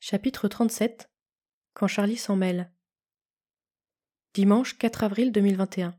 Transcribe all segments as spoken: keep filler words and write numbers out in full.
Chapitre trente-sept. Quand Charlie s'en mêle. Dimanche quatre avril deux mille vingt et un.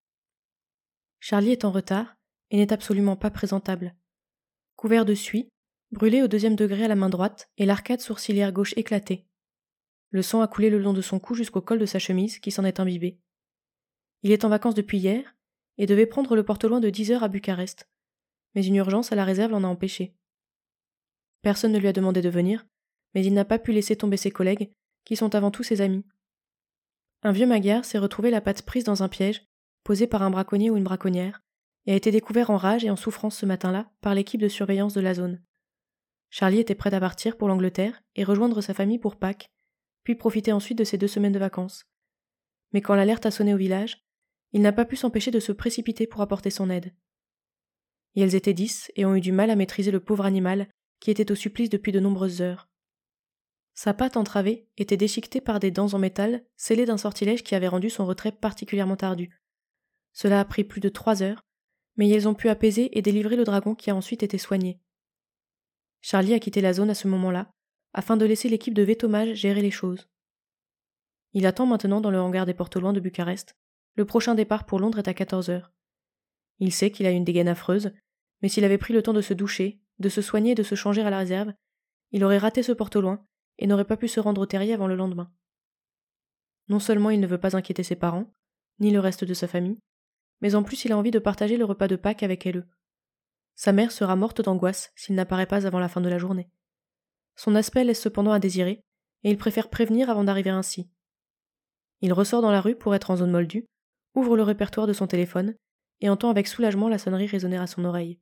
Charlie est en retard et n'est absolument pas présentable. Couvert de suie, brûlé au deuxième degré à la main droite et l'arcade sourcilière gauche éclatée. Le sang a coulé le long de son cou jusqu'au col de sa chemise qui s'en est imbibé. Il est en vacances depuis hier et devait prendre le porte-loin de dix heures à Bucarest, mais une urgence à la réserve l'en a empêché. Personne ne lui a demandé de venir, mais il n'a pas pu laisser tomber ses collègues, qui sont avant tout ses amis. Un vieux magyar s'est retrouvé la patte prise dans un piège, posé par un braconnier ou une braconnière, et a été découvert en rage et en souffrance ce matin-là par l'équipe de surveillance de la zone. Charlie était prêt à partir pour l'Angleterre et rejoindre sa famille pour Pâques, puis profiter ensuite de ses deux semaines de vacances. Mais quand l'alerte a sonné au village, il n'a pas pu s'empêcher de se précipiter pour apporter son aide. Et elles étaient dix et ont eu du mal à maîtriser le pauvre animal qui était au supplice depuis de nombreuses heures. Sa patte entravée était déchiquetée par des dents en métal scellées d'un sortilège qui avait rendu son retrait particulièrement ardu. Cela a pris plus de trois heures, mais ils ont pu apaiser et délivrer le dragon qui a ensuite été soigné. Charlie a quitté la zone à ce moment-là, afin de laisser l'équipe de Vétomage gérer les choses. Il attend maintenant dans le hangar des porte-loin de Bucarest. Le prochain départ pour Londres est à quatorze heures. Il sait qu'il a une dégaine affreuse, mais s'il avait pris le temps de se doucher, de se soigner et de se changer à la réserve, il aurait raté ce porte-loin et n'aurait pas pu se rendre au terrier avant le lendemain. Non seulement il ne veut pas inquiéter ses parents, ni le reste de sa famille, mais en plus il a envie de partager le repas de Pâques avec elle. Sa mère sera morte d'angoisse s'il n'apparaît pas avant la fin de la journée. Son aspect laisse cependant à désirer, et il préfère prévenir avant d'arriver ainsi. Il ressort dans la rue pour être en zone moldue, ouvre le répertoire de son téléphone, et entend avec soulagement la sonnerie résonner à son oreille.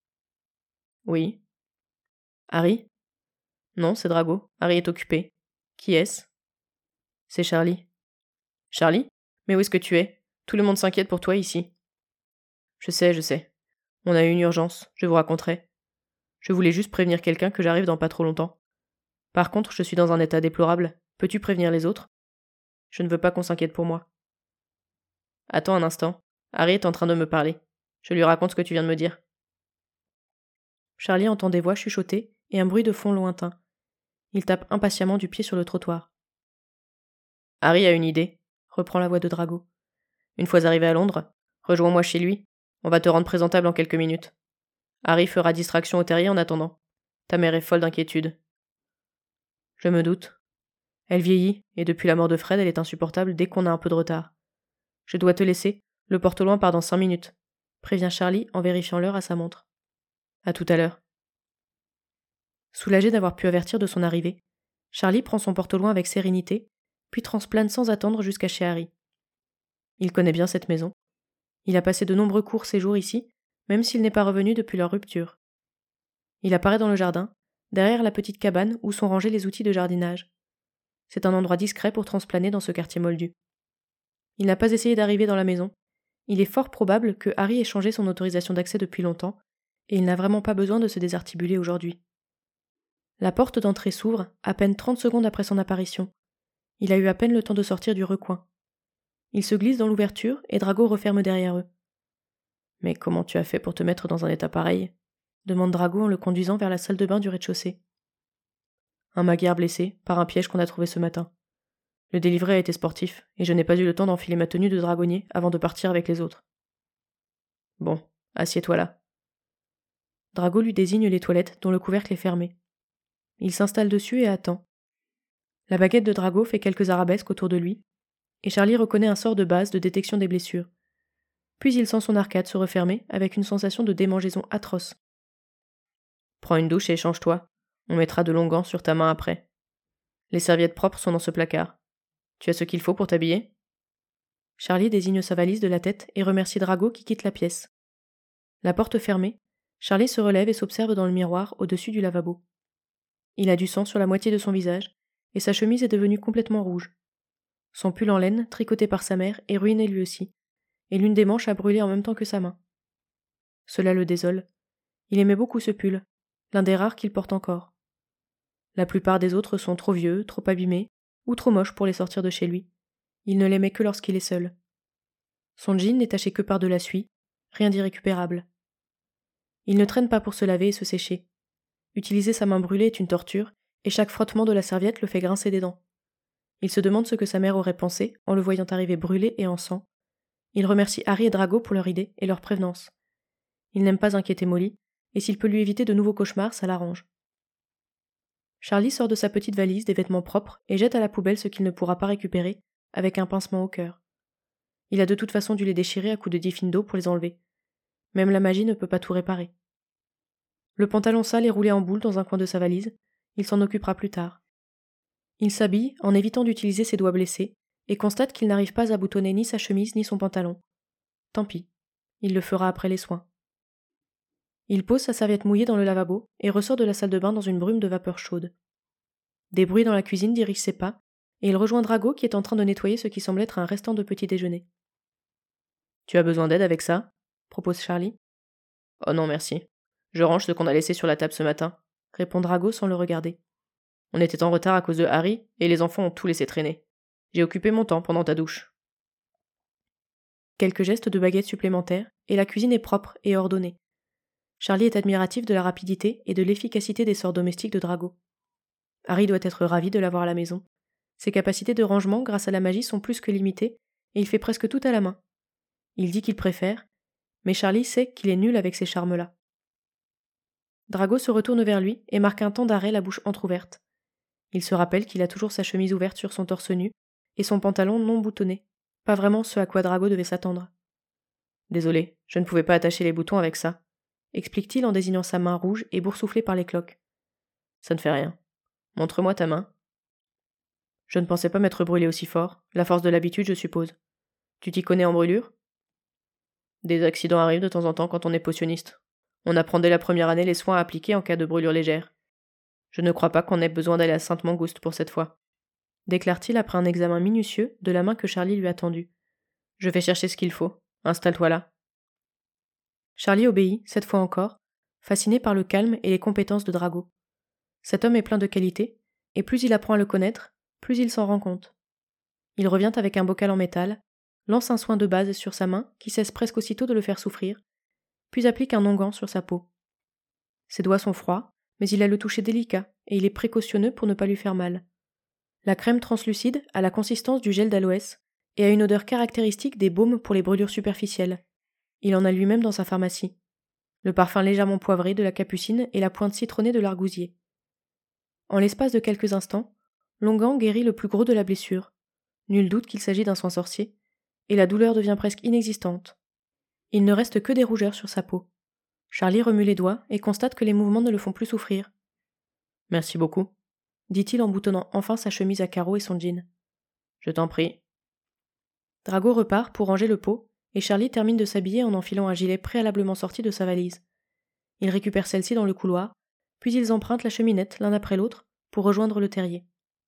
Oui. Harry ? Non, c'est Drago. Harry est occupé. Qui est-ce ? C'est Charlie. Charlie ? Mais où est-ce que tu es ? Tout le monde s'inquiète pour toi ici. Je sais, je sais. On a eu une urgence, je vous raconterai. Je voulais juste prévenir quelqu'un que j'arrive dans pas trop longtemps. Par contre, je suis dans un état déplorable. Peux-tu prévenir les autres ? Je ne veux pas qu'on s'inquiète pour moi. Attends un instant. Harry est en train de me parler. Je lui raconte ce que tu viens de me dire. Charlie entend des voix chuchotées et un bruit de fond lointain. Il tape impatiemment du pied sur le trottoir. Harry a une idée, reprend la voix de Drago. Une fois arrivé à Londres, rejoins-moi chez lui. On va te rendre présentable en quelques minutes. Harry fera distraction au terrier en attendant. Ta mère est folle d'inquiétude. Je me doute. Elle vieillit, et depuis la mort de Fred, elle est insupportable dès qu'on a un peu de retard. Je dois te laisser, le porte-loin part dans cinq minutes, prévient Charlie en vérifiant l'heure à sa montre. À tout à l'heure. Soulagé d'avoir pu avertir de son arrivée, Charlie prend son porte-loin avec sérénité, puis transplane sans attendre jusqu'à chez Harry. Il connaît bien cette maison. Il a passé de nombreux courts séjours ici, même s'il n'est pas revenu depuis leur rupture. Il apparaît dans le jardin, derrière la petite cabane où sont rangés les outils de jardinage. C'est un endroit discret pour transplaner dans ce quartier moldu. Il n'a pas essayé d'arriver dans la maison. Il est fort probable que Harry ait changé son autorisation d'accès depuis longtemps, et il n'a vraiment pas besoin de se désarticuler aujourd'hui. La porte d'entrée s'ouvre à peine trente secondes après son apparition. Il a eu à peine le temps de sortir du recoin. Il se glisse dans l'ouverture et Drago referme derrière eux. « Mais comment tu as fait pour te mettre dans un état pareil ?» demande Drago en le conduisant vers la salle de bain du rez-de-chaussée. Un magyar blessé, par un piège qu'on a trouvé ce matin. Le délivré a été sportif, et je n'ai pas eu le temps d'enfiler ma tenue de dragonnier avant de partir avec les autres. Bon, assieds-toi là. Drago lui désigne les toilettes dont le couvercle est fermé. Il s'installe dessus et attend. La baguette de Drago fait quelques arabesques autour de lui, et Charlie reconnaît un sort de base de détection des blessures. Puis il sent son arcade se refermer avec une sensation de démangeaison atroce. Prends une douche et change-toi. On mettra de longs gants sur ta main après. Les serviettes propres sont dans ce placard. Tu as ce qu'il faut pour t'habiller ? Charlie désigne sa valise de la tête et remercie Drago qui quitte la pièce. La porte fermée, Charlie se relève et s'observe dans le miroir au-dessus du lavabo. Il a du sang sur la moitié de son visage et sa chemise est devenue complètement rouge. Son pull en laine, tricoté par sa mère, est ruiné lui aussi, et l'une des manches a brûlé en même temps que sa main. Cela le désole. Il aimait beaucoup ce pull, l'un des rares qu'il porte encore. La plupart des autres sont trop vieux, trop abîmés, ou trop moches pour les sortir de chez lui. Il ne l'aimait que lorsqu'il est seul. Son jean n'est taché que par de la suie, rien d'irrécupérable. Il ne traîne pas pour se laver et se sécher. Utiliser sa main brûlée est une torture, et chaque frottement de la serviette le fait grincer des dents. Il se demande ce que sa mère aurait pensé en le voyant arriver brûlé et en sang. Il remercie Harry et Drago pour leur idée et leur prévenance. Il n'aime pas inquiéter Molly, et s'il peut lui éviter de nouveaux cauchemars, ça l'arrange. Charlie sort de sa petite valise des vêtements propres et jette à la poubelle ce qu'il ne pourra pas récupérer, avec un pincement au cœur. Il a de toute façon dû les déchirer à coups de diffine d'eau pour les enlever. Même la magie ne peut pas tout réparer. Le pantalon sale est roulé en boule dans un coin de sa valise, il s'en occupera plus tard. Il s'habille en évitant d'utiliser ses doigts blessés et constate qu'il n'arrive pas à boutonner ni sa chemise ni son pantalon. Tant pis, il le fera après les soins. Il pose sa serviette mouillée dans le lavabo et ressort de la salle de bain dans une brume de vapeur chaude. Des bruits dans la cuisine dirigent ses pas, et il rejoint Drago qui est en train de nettoyer ce qui semble être un restant de petit déjeuner. « Tu as besoin d'aide avec ça ?» propose Charlie. « Oh non, merci. Je range ce qu'on a laissé sur la table ce matin », répond Drago sans le regarder. « On était en retard à cause de Harry, et les enfants ont tout laissé traîner. J'ai occupé mon temps pendant ta douche. » Quelques gestes de baguette supplémentaires, et la cuisine est propre et ordonnée. Charlie est admiratif de la rapidité et de l'efficacité des sorts domestiques de Drago. Harry doit être ravi de l'avoir à la maison. Ses capacités de rangement grâce à la magie sont plus que limitées, et il fait presque tout à la main. Il dit qu'il préfère, mais Charlie sait qu'il est nul avec ces charmes-là. Drago se retourne vers lui et marque un temps d'arrêt la bouche entr'ouverte. Il se rappelle qu'il a toujours sa chemise ouverte sur son torse nu et son pantalon non boutonné, pas vraiment ce à quoi Drago devait s'attendre. « Désolé, je ne pouvais pas attacher les boutons avec ça », explique-t-il en désignant sa main rouge et boursouflée par les cloques. « Ça ne fait rien. Montre-moi ta main. » « Je ne pensais pas m'être brûlé aussi fort, la force de l'habitude, je suppose. Tu t'y connais en brûlure ?»« Des accidents arrivent de temps en temps quand on est potionniste. On apprend dès la première année les soins à appliquer en cas de brûlure légère. Je ne crois pas qu'on ait besoin d'aller à Sainte-Mangouste pour cette fois, » déclare-t-il après un examen minutieux de la main que Charlie lui a tendue. « Je vais chercher ce qu'il faut. Installe-toi là. » Charlie obéit, cette fois encore, fasciné par le calme et les compétences de Drago. Cet homme est plein de qualités, et plus il apprend à le connaître, plus il s'en rend compte. Il revient avec un bocal en métal, lance un soin de base sur sa main qui cesse presque aussitôt de le faire souffrir, puis applique un onguent sur sa peau. Ses doigts sont froids, mais il a le toucher délicat et il est précautionneux pour ne pas lui faire mal. La crème translucide a la consistance du gel d'aloès et a une odeur caractéristique des baumes pour les brûlures superficielles. Il en a lui-même dans sa pharmacie. Le parfum légèrement poivré de la capucine et la pointe citronnée de l'argousier. En l'espace de quelques instants, l'onguent guérit le plus gros de la blessure. Nul doute qu'il s'agit d'un soin sorcier, et la douleur devient presque inexistante. Il ne reste que des rougeurs sur sa peau. Charlie remue les doigts et constate que les mouvements ne le font plus souffrir. « Merci beaucoup, » dit-il en boutonnant enfin sa chemise à carreaux et son jean. « Je t'en prie. » Drago repart pour ranger le pot, et Charlie termine de s'habiller en enfilant un gilet préalablement sorti de sa valise. Il récupère celle-ci dans le couloir, puis ils empruntent la cheminette l'un après l'autre pour rejoindre le terrier.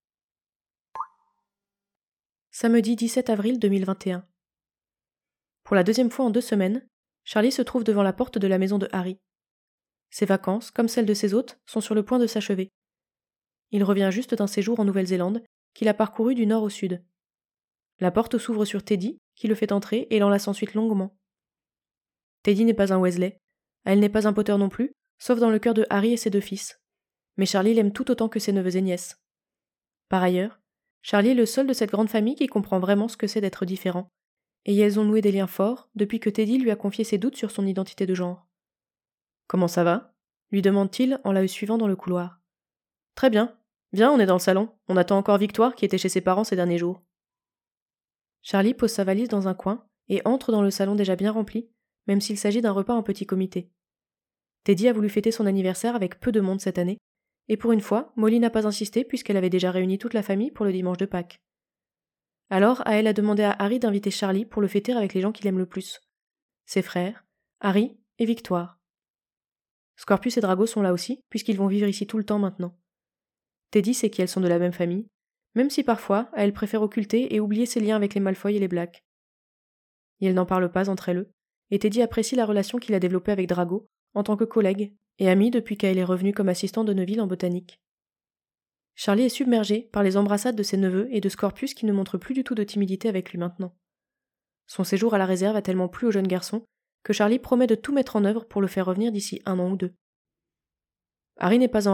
Samedi dix-sept avril deux mille vingt et un. Pour la deuxième fois en deux semaines, Charlie se trouve devant la porte de la maison de Harry. Ses vacances, comme celles de ses hôtes, sont sur le point de s'achever. Il revient juste d'un séjour en Nouvelle-Zélande, qu'il a parcouru du nord au sud. La porte s'ouvre sur Teddy, qui le fait entrer et l'enlace ensuite longuement. Teddy n'est pas un Weasley, elle n'est pas un Potter non plus, sauf dans le cœur de Harry et ses deux fils. Mais Charlie l'aime tout autant que ses neveux et nièces. Par ailleurs, Charlie est le seul de cette grande famille qui comprend vraiment ce que c'est d'être différent, et elles ont noué des liens forts depuis que Teddy lui a confié ses doutes sur son identité de genre. « Comment ça va ?» lui demande-t-il en la suivant dans le couloir. « Très bien. Viens, on est dans le salon. On attend encore Victoire qui était chez ses parents ces derniers jours. » Charlie pose sa valise dans un coin et entre dans le salon déjà bien rempli, même s'il s'agit d'un repas en petit comité. Teddy a voulu fêter son anniversaire avec peu de monde cette année, et pour une fois, Molly n'a pas insisté puisqu'elle avait déjà réuni toute la famille pour le dimanche de Pâques. Alors, elle a demandé à Harry d'inviter Charlie pour le fêter avec les gens qu'il aime le plus. Ses frères, Harry et Victoire. Scorpius et Drago sont là aussi, puisqu'ils vont vivre ici tout le temps maintenant. Teddy sait qu'elles sont de la même famille, même si parfois, elle préfère occulter et oublier ses liens avec les Malfoy et les Black. Et elles n'en parlent pas entre elles, et Teddy apprécie la relation qu'il a développée avec Drago, en tant que collègue, et ami depuis qu'elle est revenue comme assistante de Neville en botanique. Charlie est submergé par les embrassades de ses neveux et de Scorpius qui ne montrent plus du tout de timidité avec lui maintenant. Son séjour à la réserve a tellement plu au jeune garçon que Charlie promet de tout mettre en œuvre pour le faire revenir d'ici un an ou deux. Harry n'est pas en reste,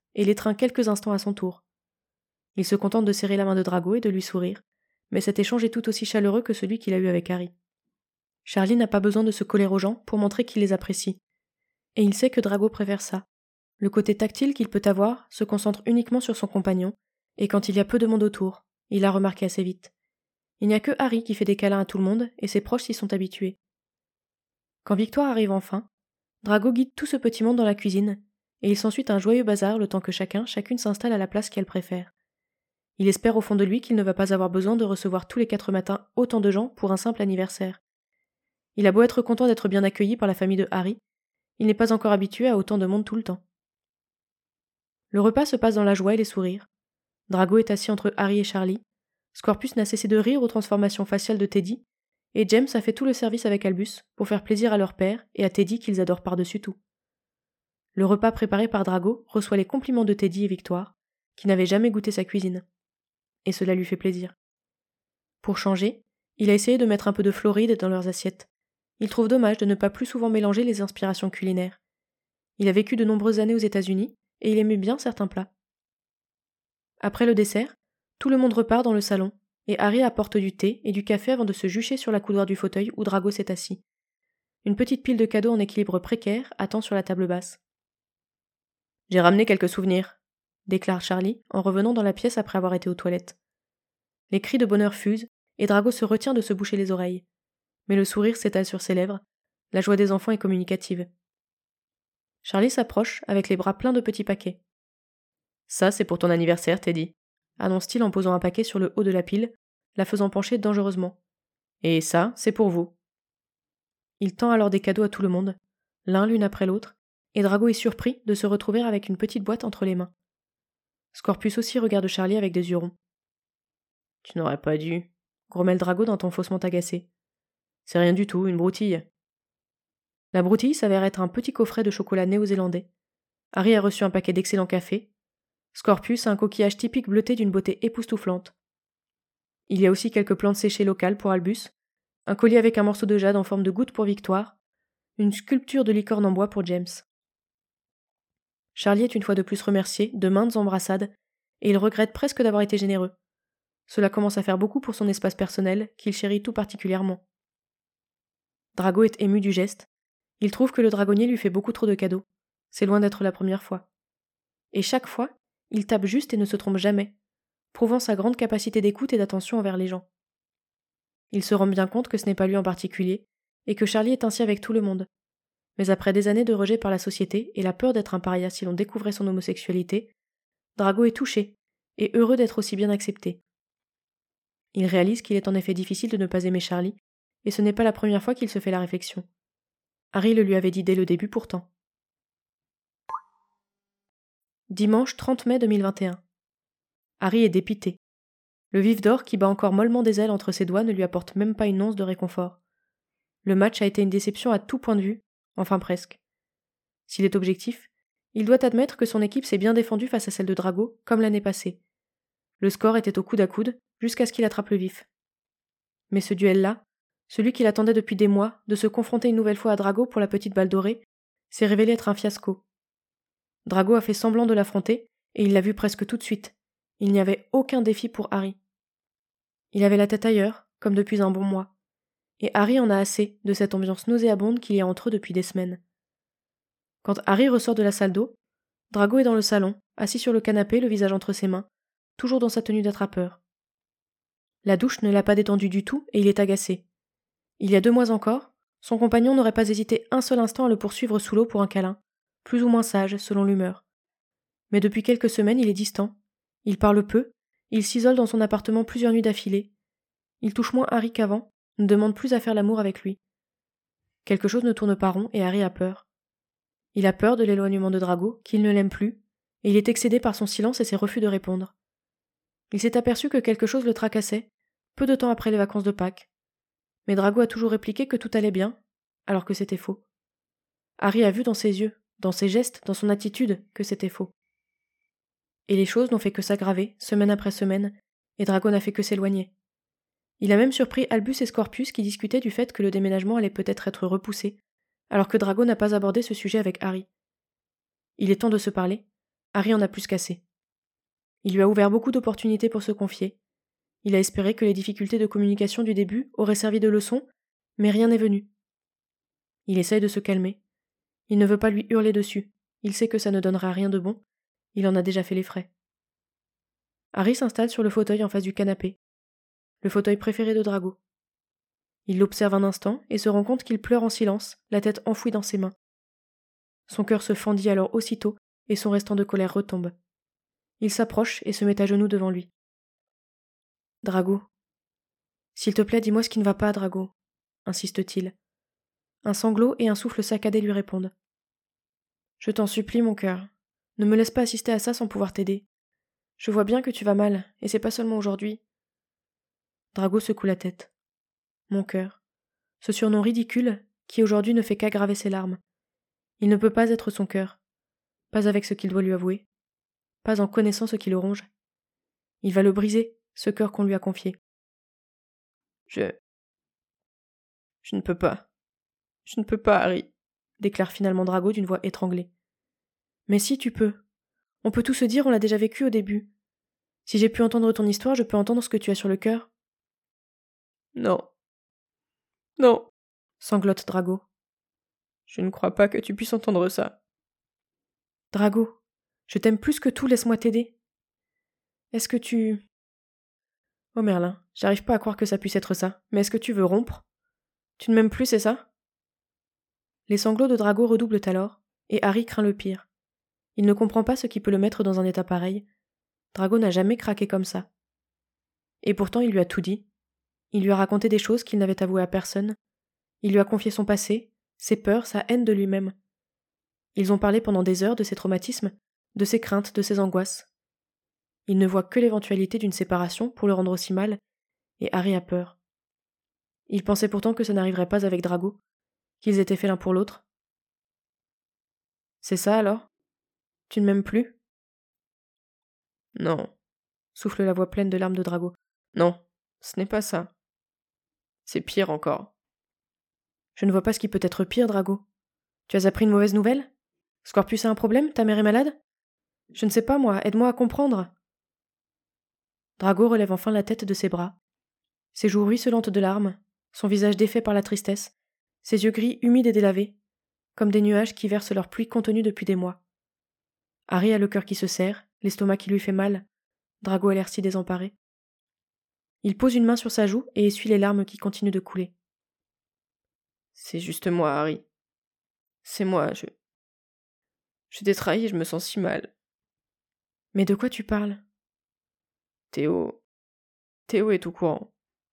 et l'étreint quelques instants à son tour. Il se contente de serrer la main de Drago et de lui sourire, mais cet échange est tout aussi chaleureux que celui qu'il a eu avec Harry. Charlie n'a pas besoin de se coller aux gens pour montrer qu'il les apprécie. Et il sait que Drago préfère ça. Le côté tactile qu'il peut avoir se concentre uniquement sur son compagnon, et quand il y a peu de monde autour, il l'a remarqué assez vite. Il n'y a que Harry qui fait des câlins à tout le monde, et ses proches s'y sont habitués. Quand Victoire arrive enfin, Drago guide tout ce petit monde dans la cuisine, et il s'ensuit un joyeux bazar le temps que chacun, chacune s'installe à la place qu'elle préfère. Il espère au fond de lui qu'il ne va pas avoir besoin de recevoir tous les quatre matins autant de gens pour un simple anniversaire. Il a beau être content d'être bien accueilli par la famille de Harry, il n'est pas encore habitué à autant de monde tout le temps. Le repas se passe dans la joie et les sourires. Drago est assis entre Harry et Charlie, Scorpius n'a cessé de rire aux transformations faciales de Teddy, et James a fait tout le service avec Albus pour faire plaisir à leur père et à Teddy qu'ils adorent par-dessus tout. Le repas préparé par Drago reçoit les compliments de Teddy et Victoire, qui n'avaient jamais goûté sa cuisine. Et cela lui fait plaisir. Pour changer, il a essayé de mettre un peu de Floride dans leurs assiettes. Il trouve dommage de ne pas plus souvent mélanger les inspirations culinaires. Il a vécu de nombreuses années aux États-Unis et il aimait bien certains plats. Après le dessert, tout le monde repart dans le salon et Harry apporte du thé et du café avant de se jucher sur la coudoir du fauteuil où Drago s'est assis. Une petite pile de cadeaux en équilibre précaire attend sur la table basse. « J'ai ramené quelques souvenirs », déclare Charlie en revenant dans la pièce après avoir été aux toilettes. Les cris de bonheur fusent et Drago se retient de se boucher les oreilles. Mais le sourire s'étale sur ses lèvres, la joie des enfants est communicative. Charlie s'approche avec les bras pleins de petits paquets. « Ça, c'est pour ton anniversaire, Teddy », annonce-t-il en posant un paquet sur le haut de la pile, la faisant pencher dangereusement. « Et ça, c'est pour vous. » Il tend alors des cadeaux à tout le monde, l'un l'une après l'autre, et Drago est surpris de se retrouver avec une petite boîte entre les mains. Scorpius aussi regarde Charlie avec des yeux ronds. « Tu n'aurais pas dû, » grommelle Drago d'un ton faussement agacé. « C'est rien du tout, une broutille. » La broutille s'avère être un petit coffret de chocolat néo-zélandais. Harry a reçu un paquet d'excellents cafés. Scorpius a un coquillage typique bleuté d'une beauté époustouflante. Il y a aussi quelques plantes séchées locales pour Albus, un collier avec un morceau de jade en forme de goutte pour Victoire, une sculpture de licorne en bois pour James. Charlie est une fois de plus remercié de maintes embrassades, et il regrette presque d'avoir été généreux. Cela commence à faire beaucoup pour son espace personnel, qu'il chérit tout particulièrement. Drago est ému du geste. Il trouve que le dragonnier lui fait beaucoup trop de cadeaux. C'est loin d'être la première fois. Et chaque fois, il tape juste et ne se trompe jamais, prouvant sa grande capacité d'écoute et d'attention envers les gens. Il se rend bien compte que ce n'est pas lui en particulier, et que Charlie est ainsi avec tout le monde. Mais après des années de rejet par la société et la peur d'être un paria si l'on découvrait son homosexualité, Drago est touché, et heureux d'être aussi bien accepté. Il réalise qu'il est en effet difficile de ne pas aimer Charlie, et ce n'est pas la première fois qu'il se fait la réflexion. Harry le lui avait dit dès le début pourtant. Dimanche trente mai deux mille vingt et un. Harry est dépité. Le vif d'or qui bat encore mollement des ailes entre ses doigts ne lui apporte même pas une once de réconfort. Le match a été une déception à tout point de vue, enfin presque. S'il est objectif, il doit admettre que son équipe s'est bien défendue face à celle de Drago, comme l'année passée. Le score était au coude à coude, jusqu'à ce qu'il attrape le vif. Mais ce duel-là, celui qu'il attendait depuis des mois, de se confronter une nouvelle fois à Drago pour la petite balle dorée, s'est révélé être un fiasco. Drago a fait semblant de l'affronter, et il l'a vu presque tout de suite. Il n'y avait aucun défi pour Harry. Il avait la tête ailleurs, comme depuis un bon mois. Et Harry en a assez de cette ambiance nauséabonde qu'il y a entre eux depuis des semaines. Quand Harry ressort de la salle d'eau, Drago est dans le salon, assis sur le canapé, le visage entre ses mains, toujours dans sa tenue d'attrapeur. La douche ne l'a pas détendu du tout et il est agacé. Il y a deux mois encore, son compagnon n'aurait pas hésité un seul instant à le poursuivre sous l'eau pour un câlin, plus ou moins sage selon l'humeur. Mais depuis quelques semaines, il est distant. Il parle peu, il s'isole dans son appartement plusieurs nuits d'affilée. Il touche moins Harry qu'avant, ne demande plus à faire l'amour avec lui. Quelque chose ne tourne pas rond et Harry a peur. Il a peur de l'éloignement de Drago, qu'il ne l'aime plus, et il est excédé par son silence et ses refus de répondre. Il s'est aperçu que quelque chose le tracassait, peu de temps après les vacances de Pâques. Mais Drago a toujours répliqué que tout allait bien, alors que c'était faux. Harry a vu dans ses yeux, dans ses gestes, dans son attitude, que c'était faux. Et les choses n'ont fait que s'aggraver, semaine après semaine, et Drago n'a fait que s'éloigner. Il a même surpris Albus et Scorpius qui discutaient du fait que le déménagement allait peut-être être repoussé, alors que Drago n'a pas abordé ce sujet avec Harry. Il est temps de se parler, Harry en a plus qu'assez. Il lui a ouvert beaucoup d'opportunités pour se confier. Il a espéré que les difficultés de communication du début auraient servi de leçon, mais rien n'est venu. Il essaye de se calmer. Il ne veut pas lui hurler dessus. Il sait que ça ne donnera rien de bon. Il en a déjà fait les frais. Harry s'installe sur le fauteuil en face du canapé. Le fauteuil préféré de Drago. Il l'observe un instant et se rend compte qu'il pleure en silence, la tête enfouie dans ses mains. Son cœur se fendit alors aussitôt et son restant de colère retombe. Il s'approche et se met à genoux devant lui. « Drago. S'il te plaît, dis-moi ce qui ne va pas, Drago, » insiste-t-il. Un sanglot et un souffle saccadé lui répondent. « Je t'en supplie, mon cœur. Ne me laisse pas assister à ça sans pouvoir t'aider. Je vois bien que tu vas mal, et c'est pas seulement aujourd'hui. » Drago secoue la tête. Mon cœur. Ce surnom ridicule qui aujourd'hui ne fait qu'aggraver ses larmes. Il ne peut pas être son cœur. Pas avec ce qu'il doit lui avouer. Pas en connaissant ce qui le ronge. Il va le briser, ce cœur qu'on lui a confié. Je... Je ne peux pas. Je ne peux pas, Harry, déclare finalement Drago d'une voix étranglée. Mais si, tu peux. On peut tout se dire, on l'a déjà vécu au début. Si j'ai pu entendre ton histoire, je peux entendre ce que tu as sur le cœur. Non. Non, sanglote Drago. Je ne crois pas que tu puisses entendre ça. Drago, je t'aime plus que tout, laisse-moi t'aider. Est-ce que tu... Oh Merlin, j'arrive pas à croire que ça puisse être ça, mais est-ce que tu veux rompre? Tu ne m'aimes plus, c'est ça? Les sanglots de Drago redoublent alors, et Harry craint le pire. Il ne comprend pas ce qui peut le mettre dans un état pareil. Drago n'a jamais craqué comme ça. Et pourtant il lui a tout dit. Il lui a raconté des choses qu'il n'avait avouées à personne. Il lui a confié son passé, ses peurs, sa haine de lui-même. Ils ont parlé pendant des heures de ses traumatismes, de ses craintes, de ses angoisses. Il ne voit que l'éventualité d'une séparation pour le rendre aussi mal, et Harry a peur. Il pensait pourtant que ça n'arriverait pas avec Drago, qu'ils étaient faits l'un pour l'autre. C'est ça alors? Tu ne m'aimes plus? Non, souffle la voix pleine de larmes de Drago. Non, ce n'est pas ça. C'est pire encore. Je ne vois pas ce qui peut être pire, Drago. Tu as appris une mauvaise nouvelle? Scorpius a un problème? Ta mère est malade? Je ne sais pas, moi, aide-moi à comprendre. Drago relève enfin la tête de ses bras. Ses joues ruisselantes de larmes, son visage défait par la tristesse, ses yeux gris humides et délavés, comme des nuages qui versent leur pluie contenue depuis des mois. Harry a le cœur qui se serre, l'estomac qui lui fait mal. Drago a l'air si désemparé. Il pose une main sur sa joue et essuie les larmes qui continuent de couler. C'est juste moi, Harry. C'est moi, je... Je t'ai trahi et je me sens si mal. Mais de quoi tu parles? Théo... Théo est au courant.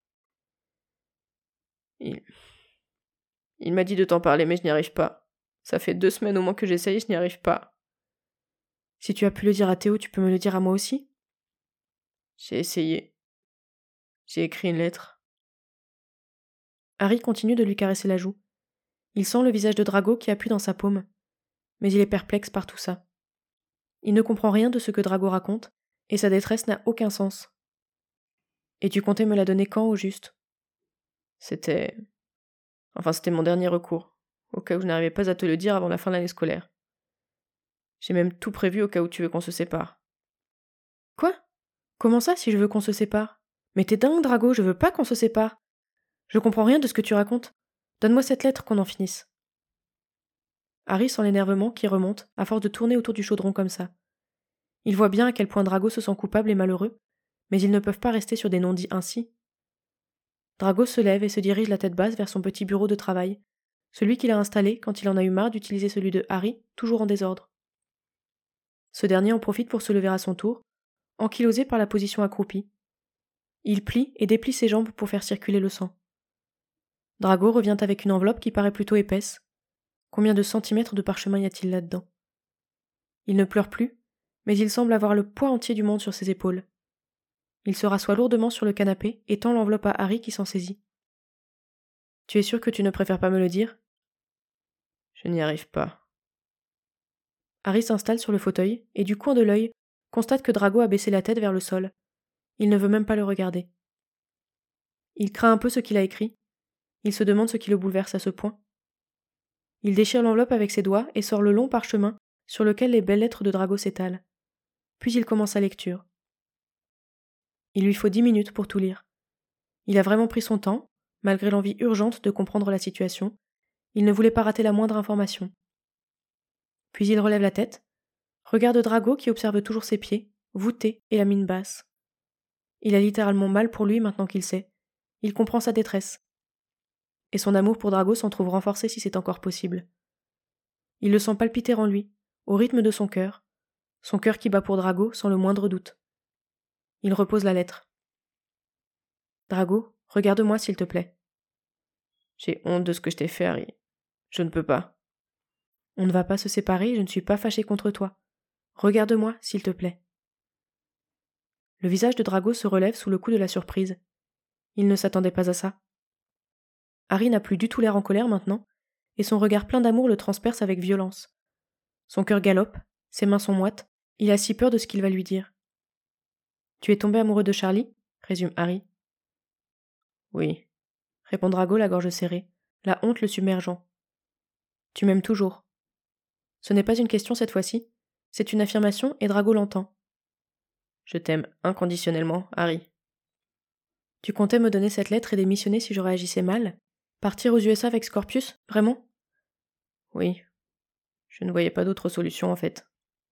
Il... Il m'a dit de t'en parler, mais je n'y arrive pas. Ça fait deux semaines au moins que j'essaye, je n'y arrive pas. Si tu as pu le dire à Théo, tu peux me le dire à moi aussi? J'ai essayé. J'ai écrit une lettre. Harry continue de lui caresser la joue. Il sent le visage de Drago qui appuie dans sa paume. Mais il est perplexe par tout ça. Il ne comprend rien de ce que Drago raconte, et sa détresse n'a aucun sens. Et tu comptais me la donner quand, au juste? C'était... Enfin, c'était mon dernier recours, au cas où je n'arrivais pas à te le dire avant la fin de l'année scolaire. J'ai même tout prévu au cas où tu veux qu'on se sépare. Quoi? Comment ça, si je veux qu'on se sépare? Mais t'es dingue, Drago, je veux pas qu'on se sépare. Je comprends rien de ce que tu racontes. Donne-moi cette lettre qu'on en finisse. Harry sent l'énervement qui remonte à force de tourner autour du chaudron comme ça. Il voit bien à quel point Drago se sent coupable et malheureux, mais ils ne peuvent pas rester sur des non-dits ainsi. Drago se lève et se dirige la tête basse vers son petit bureau de travail, celui qu'il a installé quand il en a eu marre d'utiliser celui de Harry, toujours en désordre. Ce dernier en profite pour se lever à son tour, ankylosé par la position accroupie. Il plie et déplie ses jambes pour faire circuler le sang. Drago revient avec une enveloppe qui paraît plutôt épaisse. Combien de centimètres de parchemin y a-t-il là-dedans? Il ne pleure plus, mais il semble avoir le poids entier du monde sur ses épaules. Il se rassoit lourdement sur le canapé et tend l'enveloppe à Harry qui s'en saisit. « Tu es sûr que tu ne préfères pas me le dire ?»« Je n'y arrive pas. » Harry s'installe sur le fauteuil et du coin de l'œil constate que Drago a baissé la tête vers le sol. Il ne veut même pas le regarder. Il craint un peu ce qu'il a écrit. Il se demande ce qui le bouleverse à ce point. Il déchire l'enveloppe avec ses doigts et sort le long parchemin sur lequel les belles lettres de Drago s'étalent. Puis il commence sa lecture. Il lui faut dix minutes pour tout lire. Il a vraiment pris son temps, malgré l'envie urgente de comprendre la situation. Il ne voulait pas rater la moindre information. Puis il relève la tête, regarde Drago qui observe toujours ses pieds, voûtés et la mine basse. Il a littéralement mal pour lui maintenant qu'il sait. Il comprend sa détresse. Et son amour pour Drago s'en trouve renforcé si c'est encore possible. Il le sent palpiter en lui, au rythme de son cœur, son cœur qui bat pour Drago sans le moindre doute. Il repose la lettre. Drago, regarde-moi s'il te plaît. J'ai honte de ce que je t'ai fait, Harry. Je ne peux pas. On ne va pas se séparer, je ne suis pas fâchée contre toi. Regarde-moi, s'il te plaît. Le visage de Drago se relève sous le coup de la surprise. Il ne s'attendait pas à ça. Harry n'a plus du tout l'air en colère maintenant, et son regard plein d'amour le transperce avec violence. Son cœur galope, ses mains sont moites, il a si peur de ce qu'il va lui dire. « Tu es tombé amoureux de Charlie ?» résume Harry. « Oui, » répond Drago la gorge serrée, la honte le submergeant. « Tu m'aimes toujours. » Ce n'est pas une question cette fois-ci, c'est une affirmation et Drago l'entend. « Je t'aime inconditionnellement, Harry. » Tu comptais me donner cette lettre et démissionner si je réagissais mal? Partir aux U S A avec Scorpius, vraiment? Oui. Je ne voyais pas d'autre solution en fait.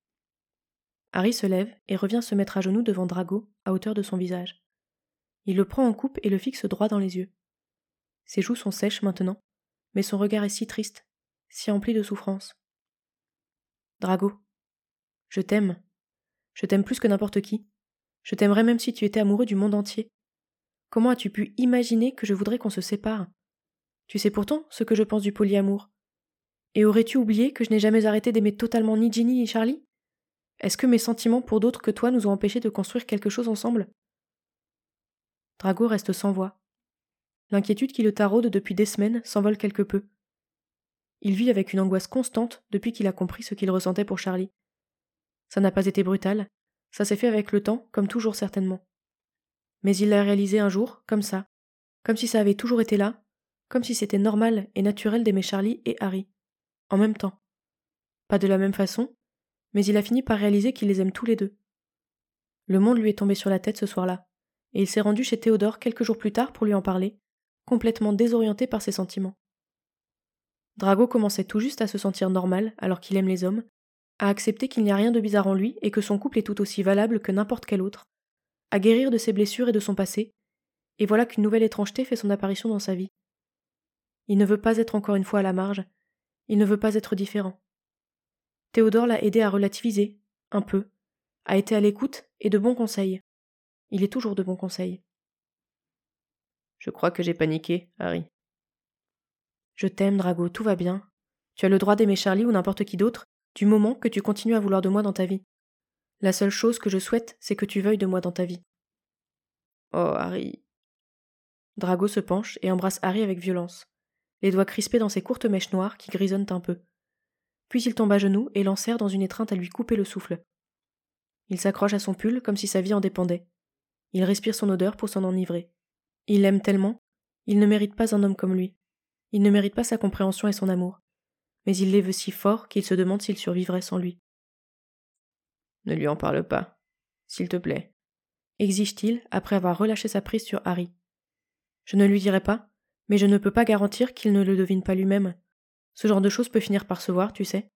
Harry se lève et revient se mettre à genoux devant Drago, à hauteur de son visage. Il le prend en coupe et le fixe droit dans les yeux. Ses joues sont sèches maintenant, mais son regard est si triste, si empli de souffrance. Drago, je t'aime. Je t'aime plus que n'importe qui. Je t'aimerais même si tu étais amoureux du monde entier. Comment as-tu pu imaginer que je voudrais qu'on se sépare? Tu sais pourtant ce que je pense du polyamour. Et aurais-tu oublié que je n'ai jamais arrêté d'aimer totalement ni Ginny ni Charlie? Est-ce que mes sentiments pour d'autres que toi nous ont empêchés de construire quelque chose ensemble? Drago reste sans voix. L'inquiétude qui le taraude depuis des semaines s'envole quelque peu. Il vit avec une angoisse constante depuis qu'il a compris ce qu'il ressentait pour Charlie. Ça n'a pas été brutal, ça s'est fait avec le temps, comme toujours certainement. Mais il l'a réalisé un jour, comme ça, comme si ça avait toujours été là, comme si c'était normal et naturel d'aimer Charlie et Harry, en même temps. Pas de la même façon, mais il a fini par réaliser qu'il les aime tous les deux. Le monde lui est tombé sur la tête ce soir-là, et il s'est rendu chez Théodore quelques jours plus tard pour lui en parler, complètement désorienté par ses sentiments. Drago commençait tout juste à se sentir normal alors qu'il aime les hommes, à accepter qu'il n'y a rien de bizarre en lui et que son couple est tout aussi valable que n'importe quel autre, à guérir de ses blessures et de son passé, et voilà qu'une nouvelle étrangeté fait son apparition dans sa vie. Il ne veut pas être encore une fois à la marge, il ne veut pas être différent. Théodore l'a aidé à relativiser, un peu, a été à l'écoute et de bons conseils. Il est toujours de bons conseils. Je crois que j'ai paniqué, Harry. Je t'aime, Drago, tout va bien. Tu as le droit d'aimer Charlie ou n'importe qui d'autre, du moment que tu continues à vouloir de moi dans ta vie. La seule chose que je souhaite, c'est que tu veuilles de moi dans ta vie. Oh, Harry. Drago se penche et embrasse Harry avec violence, les doigts crispés dans ses courtes mèches noires qui grisonnent un peu. Puis il tombe à genoux et l'enserre dans une étreinte à lui couper le souffle. Il s'accroche à son pull comme si sa vie en dépendait. Il respire son odeur pour s'en enivrer. Il l'aime tellement, il ne mérite pas un homme comme lui. Il ne mérite pas sa compréhension et son amour. Mais il les veut si fort qu'il se demande s'il survivrait sans lui. Ne lui en parle pas, s'il te plaît, exige-t-il après avoir relâché sa prise sur Harry. Je ne lui dirai pas, mais je ne peux pas garantir qu'il ne le devine pas lui-même. Ce genre de choses peut finir par se voir, tu sais.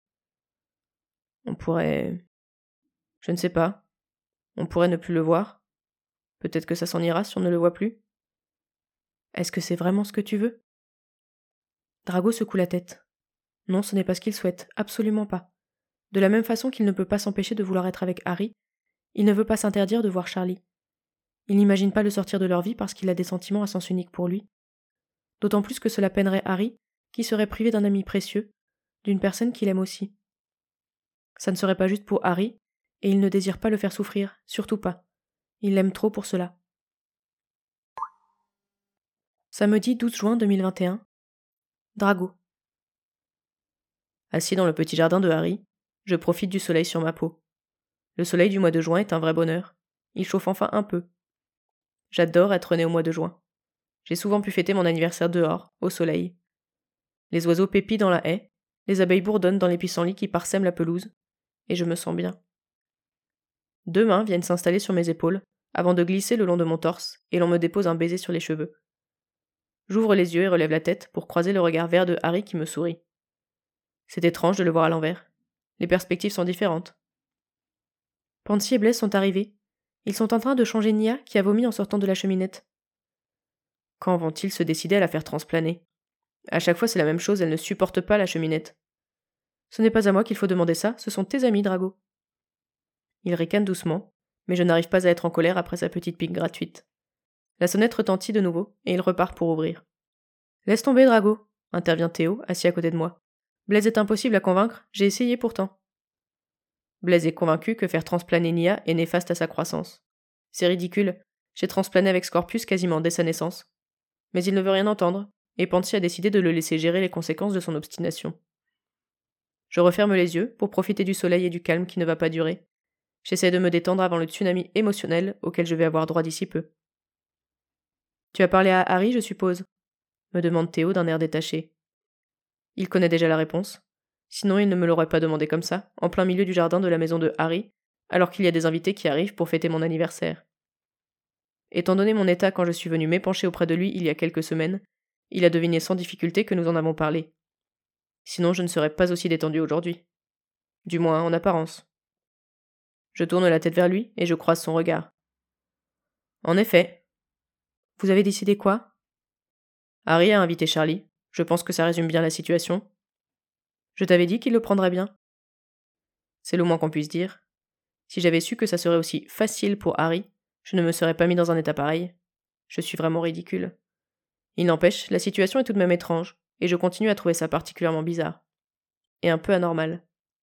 On pourrait... Je ne sais pas. On pourrait ne plus le voir. Peut-être que ça s'en ira si on ne le voit plus. Est-ce que c'est vraiment ce que tu veux? Drago secoue la tête. Non, ce n'est pas ce qu'il souhaite, absolument pas. De la même façon qu'il ne peut pas s'empêcher de vouloir être avec Harry, il ne veut pas s'interdire de voir Charlie. Il n'imagine pas le sortir de leur vie parce qu'il a des sentiments à sens unique pour lui. D'autant plus que cela peinerait Harry, qui serait privé d'un ami précieux, d'une personne qu'il aime aussi. Ça ne serait pas juste pour Harry, et il ne désire pas le faire souffrir, surtout pas. Il l'aime trop pour cela. Samedi douze juin deux mille vingt et un. Drago. Assis dans le petit jardin de Harry, je profite du soleil sur ma peau. Le soleil du mois de juin est un vrai bonheur. Il chauffe enfin un peu. J'adore être né au mois de juin. J'ai souvent pu fêter mon anniversaire dehors, au soleil. Les oiseaux pépient dans la haie, les abeilles bourdonnent dans les pissenlits qui parsèment la pelouse, et je me sens bien. Deux mains viennent s'installer sur mes épaules, avant de glisser le long de mon torse, et l'on me dépose un baiser sur les cheveux. J'ouvre les yeux et relève la tête pour croiser le regard vert de Harry qui me sourit. C'est étrange de le voir à l'envers. Les perspectives sont différentes. Pansy et Blaise sont arrivés. Ils sont en train de changer Nia qui a vomi en sortant de la cheminette. Quand vont-ils se décider à la faire transplaner? À chaque fois c'est la même chose, elle ne supporte pas la cheminette. Ce n'est pas à moi qu'il faut demander ça, ce sont tes amis, Drago. Il ricane doucement, mais je n'arrive pas à être en colère après sa petite pique gratuite. La sonnette retentit de nouveau, et il repart pour ouvrir. Laisse tomber, Drago, intervient Théo, assis à côté de moi. Blaise est impossible à convaincre, j'ai essayé pourtant. Blaise est convaincu que faire transplaner Nia est néfaste à sa croissance. C'est ridicule, j'ai transplané avec Scorpius quasiment dès sa naissance. Mais il ne veut rien entendre, et Pansy a décidé de le laisser gérer les conséquences de son obstination. Je referme les yeux pour profiter du soleil et du calme qui ne va pas durer. J'essaie de me détendre avant le tsunami émotionnel auquel je vais avoir droit d'ici peu. Tu as parlé à Harry, je suppose, me demande Théo d'un air détaché. Il connaît déjà la réponse. Sinon, il ne me l'aurait pas demandé comme ça, en plein milieu du jardin de la maison de Harry, alors qu'il y a des invités qui arrivent pour fêter mon anniversaire. Étant donné mon état quand je suis venu m'épancher auprès de lui il y a quelques semaines, il a deviné sans difficulté que nous en avons parlé. Sinon, je ne serais pas aussi détendu aujourd'hui. Du moins, en apparence. Je tourne la tête vers lui et je croise son regard. En effet. Vous avez décidé quoi? Harry a invité Charlie. Je pense que ça résume bien la situation. Je t'avais dit qu'il le prendrait bien. C'est le moins qu'on puisse dire. Si j'avais su que ça serait aussi facile pour Harry, je ne me serais pas mis dans un état pareil. Je suis vraiment ridicule. Il n'empêche, la situation est tout de même étrange, et je continue à trouver ça particulièrement bizarre. Et un peu anormal.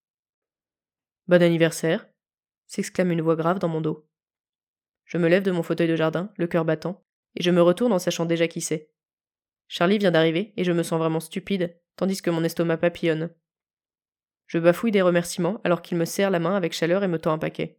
Bon anniversaire, s'exclame une voix grave dans mon dos. Je me lève de mon fauteuil de jardin, le cœur battant, et je me retourne en sachant déjà qui c'est. Charlie vient d'arriver, et je me sens vraiment stupide, tandis que mon estomac papillonne. Je bafouille des remerciements alors qu'il me serre la main avec chaleur et me tend un paquet.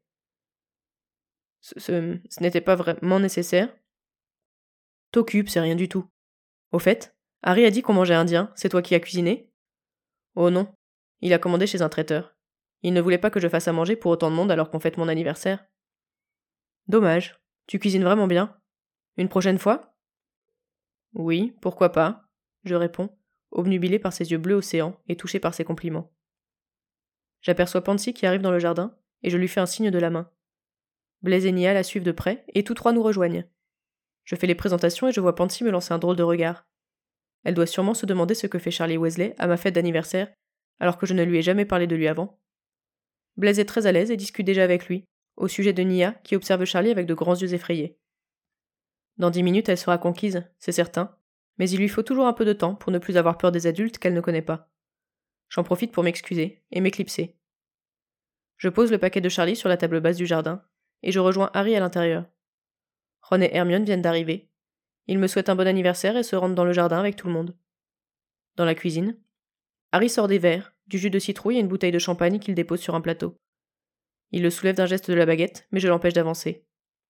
Ce, ce, ce n'était pas vraiment nécessaire. T'occupe, c'est rien du tout. Au fait, Harry a dit qu'on mangeait indien, c'est toi qui as cuisiné? Oh non, il a commandé chez un traiteur. Il ne voulait pas que je fasse à manger pour autant de monde alors qu'on fête mon anniversaire. Dommage, tu cuisines vraiment bien. Une prochaine fois? Oui, pourquoi pas, je réponds, obnubilé par ses yeux bleus océan et touché par ses compliments. J'aperçois Pansy qui arrive dans le jardin, et je lui fais un signe de la main. Blaise et Nia la suivent de près, et tous trois nous rejoignent. Je fais les présentations et je vois Pansy me lancer un drôle de regard. Elle doit sûrement se demander ce que fait Charlie Weasley à ma fête d'anniversaire, alors que je ne lui ai jamais parlé de lui avant. Blaise est très à l'aise et discute déjà avec lui, au sujet de Nia qui observe Charlie avec de grands yeux effrayés. Dans dix minutes, elle sera conquise, c'est certain, mais il lui faut toujours un peu de temps pour ne plus avoir peur des adultes qu'elle ne connaît pas. J'en profite pour m'excuser et m'éclipser. Je pose le paquet de Charlie sur la table basse du jardin, et je rejoins Harry à l'intérieur. Ron et Hermione viennent d'arriver. Ils me souhaitent un bon anniversaire et se rendent dans le jardin avec tout le monde. Dans la cuisine, Harry sort des verres, du jus de citrouille et une bouteille de champagne qu'il dépose sur un plateau. Il le soulève d'un geste de la baguette, mais je l'empêche d'avancer.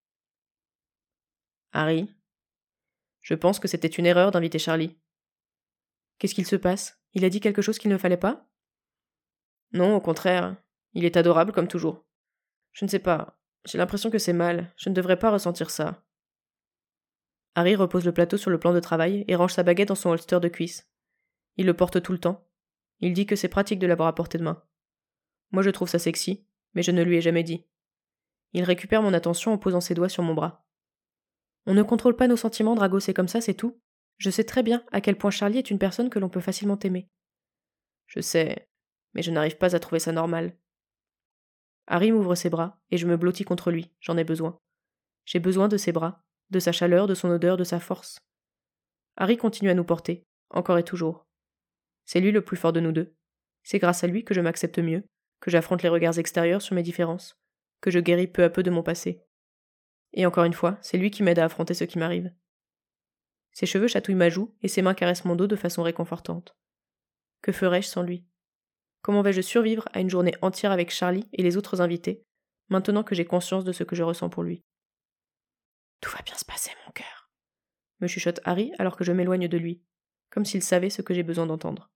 Harry, je pense que c'était une erreur d'inviter Charlie. Qu'est-ce qu'il se passe? Il a dit quelque chose qu'il ne fallait pas? Non, au contraire. Il est adorable comme toujours. Je ne sais pas. J'ai l'impression que c'est mal. Je ne devrais pas ressentir ça. Harry repose le plateau sur le plan de travail et range sa baguette dans son holster de cuisse. Il le porte tout le temps. Il dit que c'est pratique de l'avoir à portée de main. Moi je trouve ça sexy, mais je ne lui ai jamais dit. Il récupère mon attention en posant ses doigts sur mon bras. On ne contrôle pas nos sentiments, Drago, c'est comme ça, c'est tout. Je sais très bien à quel point Charlie est une personne que l'on peut facilement aimer. Je sais, mais je n'arrive pas à trouver ça normal. Harry m'ouvre ses bras, et je me blottis contre lui, j'en ai besoin. J'ai besoin de ses bras, de sa chaleur, de son odeur, de sa force. Harry continue à nous porter, encore et toujours. C'est lui le plus fort de nous deux. C'est grâce à lui que je m'accepte mieux, que j'affronte les regards extérieurs sur mes différences, que je guéris peu à peu de mon passé. Et encore une fois, c'est lui qui m'aide à affronter ce qui m'arrive. Ses cheveux chatouillent ma joue, et ses mains caressent mon dos de façon réconfortante. Que ferais-je sans lui? Comment vais-je survivre à une journée entière avec Charlie et les autres invités, maintenant que j'ai conscience de ce que je ressens pour lui? Tout va bien se passer, mon cœur, me chuchote Harry alors que je m'éloigne de lui, comme s'il savait ce que j'ai besoin d'entendre.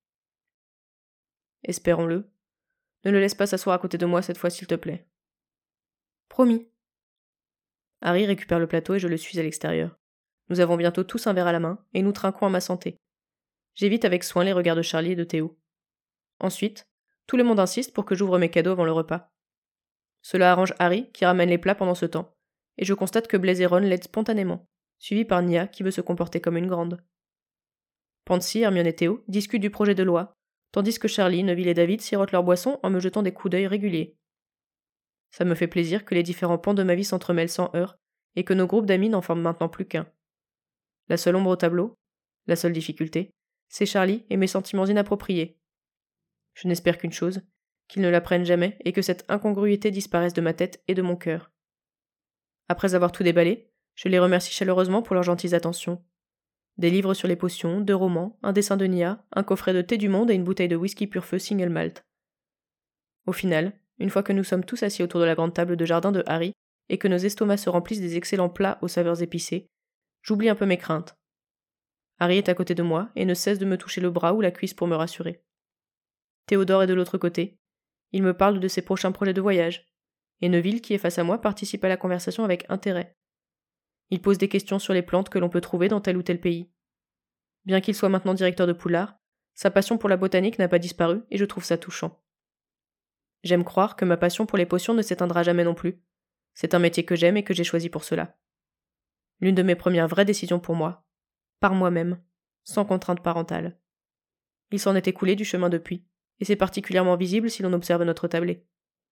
Espérons-le. Ne le laisse pas s'asseoir à côté de moi cette fois, s'il te plaît. Promis. Harry récupère le plateau et je le suis à l'extérieur. Nous avons bientôt tous un verre à la main, et nous trinquons à ma santé. J'évite avec soin les regards de Charlie et de Théo. Ensuite, tout le monde insiste pour que j'ouvre mes cadeaux avant le repas. Cela arrange Harry, qui ramène les plats pendant ce temps, et je constate que Blaise et Ron l'aident spontanément, suivi par Nia qui veut se comporter comme une grande. Pansy, Hermione et Théo discutent du projet de loi, tandis que Charlie, Neville et David sirotent leur boisson en me jetant des coups d'œil réguliers. Ça me fait plaisir que les différents pans de ma vie s'entremêlent sans heurts, et que nos groupes d'amis n'en forment maintenant plus qu'un. La seule ombre au tableau, la seule difficulté, c'est Charlie et mes sentiments inappropriés. Je n'espère qu'une chose, qu'ils ne l'apprennent jamais et que cette incongruité disparaisse de ma tête et de mon cœur. Après avoir tout déballé, je les remercie chaleureusement pour leurs gentilles attentions. Des livres sur les potions, deux romans, un dessin de Nia, un coffret de thé du monde et une bouteille de whisky pur feu single malt. Au final, une fois que nous sommes tous assis autour de la grande table de jardin de Harry et que nos estomacs se remplissent des excellents plats aux saveurs épicées, j'oublie un peu mes craintes. Harry est à côté de moi et ne cesse de me toucher le bras ou la cuisse pour me rassurer. Théodore est de l'autre côté. Il me parle de ses prochains projets de voyage. Et Neville, qui est face à moi, participe à la conversation avec intérêt. Il pose des questions sur les plantes que l'on peut trouver dans tel ou tel pays. Bien qu'il soit maintenant directeur de Poudlard, sa passion pour la botanique n'a pas disparu et je trouve ça touchant. J'aime croire que ma passion pour les potions ne s'éteindra jamais non plus. C'est un métier que j'aime et que j'ai choisi pour cela. L'une de mes premières vraies décisions pour moi, par moi-même, sans contrainte parentale. Il s'en est écoulé du chemin depuis, et c'est particulièrement visible si l'on observe notre tablé.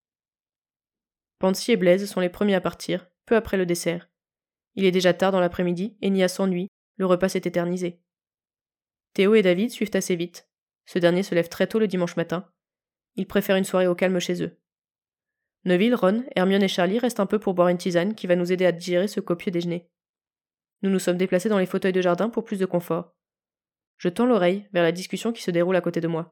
Pansy et Blaise sont les premiers à partir, peu après le dessert. Il est déjà tard dans l'après-midi et Nia s'ennuie, le repas s'est éternisé. Théo et David suivent assez vite. Ce dernier se lève très tôt le dimanche matin. Il préfère une soirée au calme chez eux. Neville, Ron, Hermione et Charlie restent un peu pour boire une tisane qui va nous aider à digérer ce copieux déjeuner. Nous nous sommes déplacés dans les fauteuils de jardin pour plus de confort. Je tends l'oreille vers la discussion qui se déroule à côté de moi.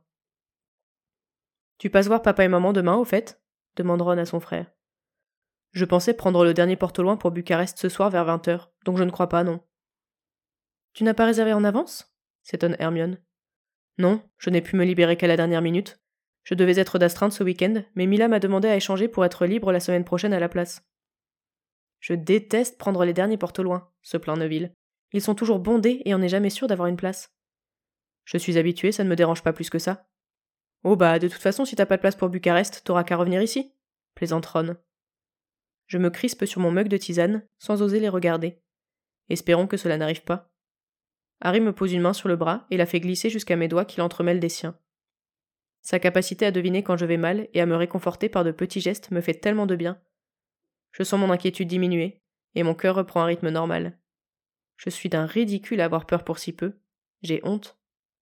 « Tu passes voir papa et maman demain, au fait ?» demande Ron à son frère. « Je pensais prendre le dernier porte-loin pour Bucarest ce soir vers vingt heures, donc je ne crois pas, non. »« Tu n'as pas réservé en avance ?» s'étonne Hermione. « Non, je n'ai pu me libérer qu'à la dernière minute. Je devais être d'astreinte ce week-end, mais Mila m'a demandé à échanger pour être libre la semaine prochaine à la place. »« Je déteste prendre les derniers porte-loin, » se plaint Neville. « Ils sont toujours bondés et on n'est jamais sûr d'avoir une place. »« Je suis habitué, ça ne me dérange pas plus que ça. »« Oh bah, de toute façon, si t'as pas de place pour Bucarest, t'auras qu'à revenir ici, » plaisante Ron. Je me crispe sur mon mug de tisane, sans oser les regarder. Espérons que cela n'arrive pas. Harry me pose une main sur le bras et la fait glisser jusqu'à mes doigts qu'il entremêle des siens. Sa capacité à deviner quand je vais mal et à me réconforter par de petits gestes me fait tellement de bien. Je sens mon inquiétude diminuer, et mon cœur reprend un rythme normal. Je suis d'un ridicule à avoir peur pour si peu. J'ai honte.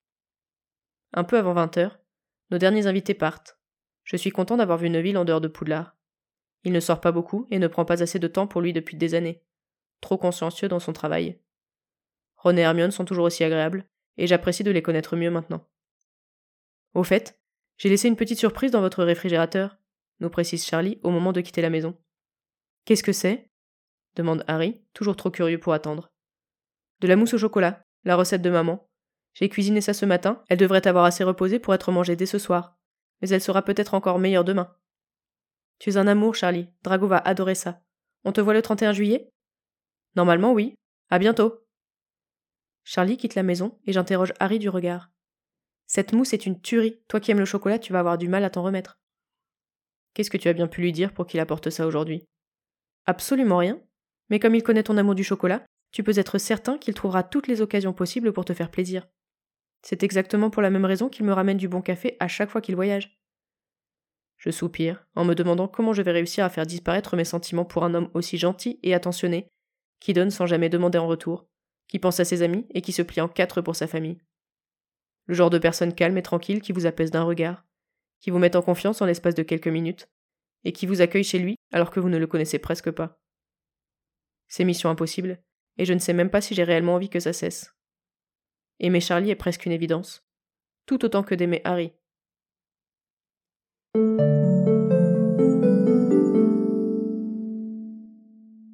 Un peu avant vingt heures, nos derniers invités partent. Je suis content d'avoir vu Neville en dehors de Poudlard. Il ne sort pas beaucoup et ne prend pas assez de temps pour lui depuis des années. Trop consciencieux dans son travail. Ron et Hermione sont toujours aussi agréables, et j'apprécie de les connaître mieux maintenant. Au fait, j'ai laissé une petite surprise dans votre réfrigérateur, nous précise Charlie au moment de quitter la maison. Qu'est-ce que c'est ? Demande Harry, toujours trop curieux pour attendre. De la mousse au chocolat, la recette de maman. J'ai cuisiné ça ce matin, elle devrait avoir assez reposé pour être mangée dès ce soir, mais elle sera peut-être encore meilleure demain. Tu es un amour, Charlie, Drago va adorer ça. On te voit le trente et un juillet ? Normalement, oui. À bientôt. Charlie quitte la maison et j'interroge Harry du regard. Cette mousse est une tuerie, toi qui aimes le chocolat, tu vas avoir du mal à t'en remettre. Qu'est-ce que tu as bien pu lui dire pour qu'il apporte ça aujourd'hui ? Absolument rien, mais comme il connaît ton amour du chocolat, tu peux être certain qu'il trouvera toutes les occasions possibles pour te faire plaisir. C'est exactement pour la même raison qu'il me ramène du bon café à chaque fois qu'il voyage. Je soupire, en me demandant comment je vais réussir à faire disparaître mes sentiments pour un homme aussi gentil et attentionné, qui donne sans jamais demander en retour, qui pense à ses amis et qui se plie en quatre pour sa famille. Le genre de personne calme et tranquille qui vous apaise d'un regard, qui vous met en confiance en l'espace de quelques minutes, et qui vous accueille chez lui alors que vous ne le connaissez presque pas. C'est mission impossible, et je ne sais même pas si j'ai réellement envie que ça cesse. Aimer Charlie est presque une évidence, tout autant que d'aimer Harry.